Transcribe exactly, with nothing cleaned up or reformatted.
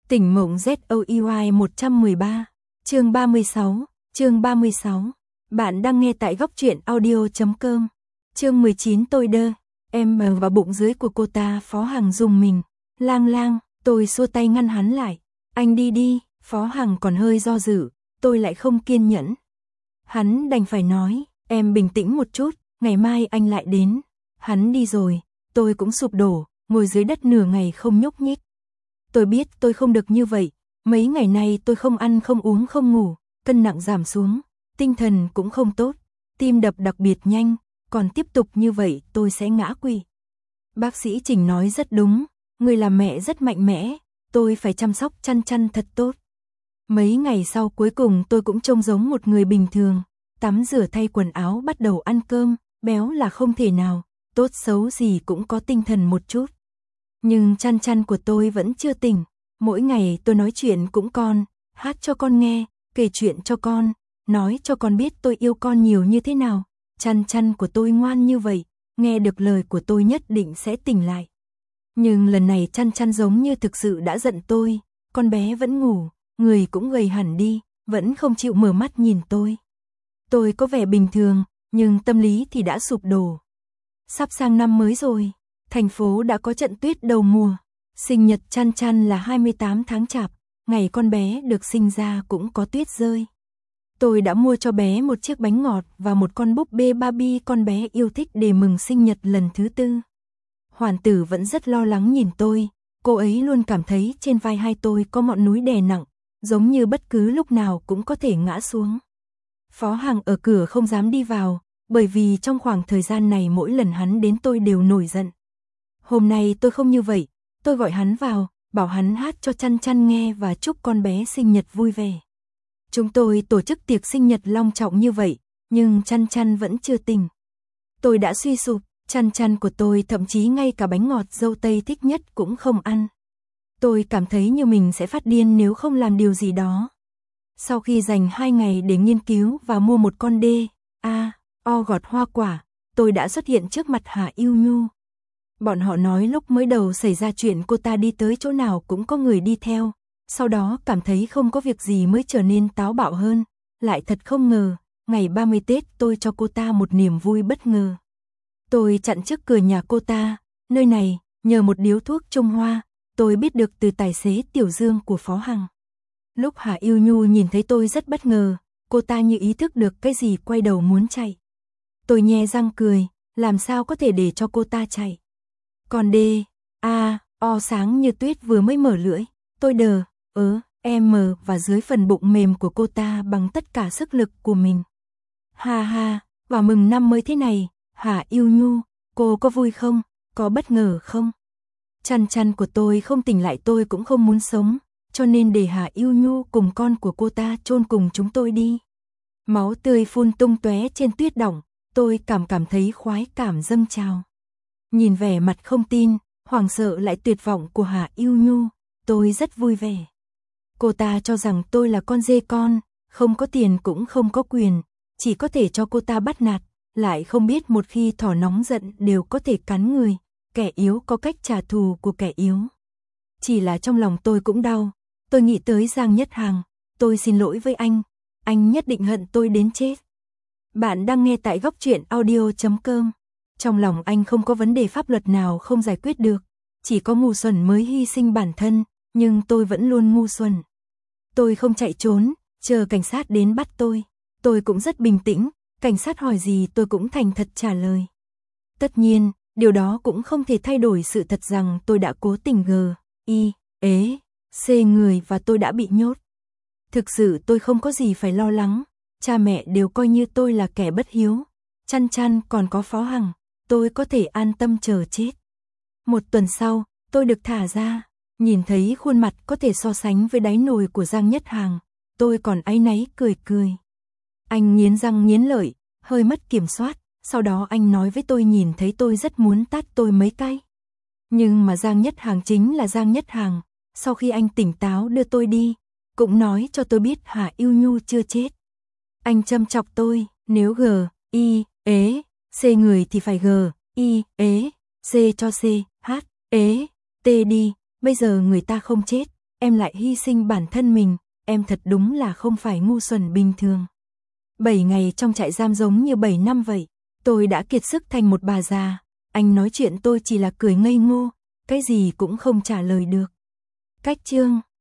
Tỉnh mộng ZOEY một trăm mười ba, chương ba mươi sáu, chương ba mươi sáu. Bạn đang nghe tại góc truyện audio chấm com. Chương mười chín tôi đơ, em mờ vào bụng dưới của cô ta. Phó Hằng dùng mình. Lang lang, tôi xua tay ngăn hắn lại. Anh đi đi. Phó Hằng còn hơi do dự, tôi lại không kiên nhẫn. Hắn đành phải nói, em bình tĩnh một chút, ngày mai anh lại đến. Hắn đi rồi, tôi cũng sụp đổ, ngồi dưới đất nửa ngày không nhúc nhích. Tôi biết tôi không được như vậy, mấy ngày nay tôi không ăn không uống không ngủ, cân nặng giảm xuống, tinh thần cũng không tốt, tim đập đặc biệt nhanh, còn tiếp tục như vậy tôi sẽ ngã quỵ. Bác sĩ Trình nói rất đúng, người làm mẹ rất mạnh mẽ, tôi phải chăm sóc chăn chăn thật tốt. Mấy ngày sau cuối cùng tôi cũng trông giống một người bình thường, tắm rửa thay quần áo bắt đầu ăn cơm, béo là không thể nào, tốt xấu gì cũng có tinh thần một chút. Nhưng chăn chăn của tôi vẫn chưa tỉnh, mỗi ngày tôi nói chuyện cũng con, hát cho con nghe, kể chuyện cho con, nói cho con biết tôi yêu con nhiều như thế nào. Chăn chăn của tôi ngoan như vậy, nghe được lời của tôi nhất định sẽ tỉnh lại. Nhưng lần này chăn chăn giống như thực sự đã giận tôi, con bé vẫn ngủ, người cũng gầy hẳn đi, vẫn không chịu mở mắt nhìn tôi. Tôi có vẻ bình thường, nhưng tâm lý thì đã sụp đổ. Sắp sang năm mới rồi, thành phố đã có trận tuyết đầu mùa, sinh nhật chăn chăn là hai mươi tám tháng Chạp, ngày con bé được sinh ra cũng có tuyết rơi. Tôi đã mua cho bé một chiếc bánh ngọt và một con búp bê Barbie con bé yêu thích để mừng sinh nhật lần thứ tư. Hoàn tử vẫn rất lo lắng nhìn tôi, cô ấy luôn cảm thấy trên vai hai tôi có ngọn núi đè nặng, giống như bất cứ lúc nào cũng có thể ngã xuống. Phó Hằng ở cửa không dám đi vào, bởi vì trong khoảng thời gian này mỗi lần hắn đến tôi đều nổi giận. Hôm nay tôi không như vậy, tôi gọi hắn vào, bảo hắn hát cho chăn chăn nghe và chúc con bé sinh nhật vui vẻ. Chúng tôi tổ chức tiệc sinh nhật long trọng như vậy, nhưng chăn chăn vẫn chưa tỉnh. Tôi đã suy sụp, chăn chăn của tôi thậm chí ngay cả bánh ngọt dâu tây thích nhất cũng không ăn. Tôi cảm thấy như mình sẽ phát điên nếu không làm điều gì đó. Sau khi dành hai ngày để nghiên cứu và mua một con đê, a, o gọt hoa quả, tôi đã xuất hiện trước mặt Hà Yêu Nhu. Bọn họ nói lúc mới đầu xảy ra chuyện cô ta đi tới chỗ nào cũng có người đi theo, sau đó cảm thấy không có việc gì mới trở nên táo bạo hơn. Lại thật không ngờ, ngày ba mươi Tết tôi cho cô ta một niềm vui bất ngờ. Tôi chặn trước cửa nhà cô ta, nơi này, nhờ một điếu thuốc Trung Hoa, tôi biết được từ tài xế Tiểu Dương của Phó Hằng. Lúc Hà Yêu Nhu nhìn thấy tôi rất bất ngờ, cô ta như ý thức được cái gì quay đầu muốn chạy. Tôi nhe răng cười, làm sao có thể để cho cô ta chạy. Còn đê, a, o sáng như tuyết vừa mới mở lưỡi, tôi đờ, ớ, em và dưới phần bụng mềm của cô ta bằng tất cả sức lực của mình. Ha ha, vào mừng năm mới thế này, Hà Yêu Nhu, cô có vui không, có bất ngờ không? Chăn chăn của tôi không tỉnh lại tôi cũng không muốn sống, cho nên để Hà Yêu Nhu cùng con của cô ta chôn cùng chúng tôi đi. Máu tươi phun tung tóe trên tuyết đỏng, tôi cảm cảm thấy khoái cảm dâng trào. Nhìn vẻ mặt không tin, hoảng sợ lại tuyệt vọng của Hà Yêu Nhu, tôi rất vui vẻ. Cô ta cho rằng tôi là con dê con, không có tiền cũng không có quyền, chỉ có thể cho cô ta bắt nạt, lại không biết một khi thỏ nóng giận đều có thể cắn người, kẻ yếu có cách trả thù của kẻ yếu. Chỉ là trong lòng tôi cũng đau, tôi nghĩ tới Giang Nhất Hàng, tôi xin lỗi với anh, anh nhất định hận tôi đến chết. Bạn đang nghe tại góc truyện audio chấm com. Trong lòng anh không có vấn đề pháp luật nào không giải quyết được, chỉ có ngu xuẩn mới hy sinh bản thân, nhưng tôi vẫn luôn ngu xuẩn. Tôi không chạy trốn, chờ cảnh sát đến bắt tôi, tôi cũng rất bình tĩnh, cảnh sát hỏi gì tôi cũng thành thật trả lời. Tất nhiên, điều đó cũng không thể thay đổi sự thật rằng tôi đã cố tình gờ, y, ế, c người và tôi đã bị nhốt. Thực sự tôi không có gì phải lo lắng, cha mẹ đều coi như tôi là kẻ bất hiếu, chăn chăn còn có Phó Hằng, tôi có thể an tâm chờ chết. Một tuần sau, tôi được thả ra, nhìn thấy khuôn mặt có thể so sánh với đáy nồi của Giang Nhất Hàng, tôi còn áy náy cười cười. Anh nghiến răng nghiến lợi, hơi mất kiểm soát, sau đó anh nói với tôi nhìn thấy tôi rất muốn tát tôi mấy cái. Nhưng mà Giang Nhất Hàng chính là Giang Nhất Hàng, sau khi anh tỉnh táo đưa tôi đi, cũng nói cho tôi biết Hà Yêu Nhu chưa chết. Anh châm chọc tôi, nếu g, y, ế, c người thì phải g, y, ế, c cho c, h, ế, t đi, bây giờ người ta không chết, em lại hy sinh bản thân mình, em thật đúng là không phải ngu xuẩn bình thường. Bảy ngày trong trại giam giống như bảy năm vậy, tôi đã kiệt sức thành một bà già, anh nói chuyện tôi chỉ là cười ngây ngô, cái gì cũng không trả lời được. Cách chương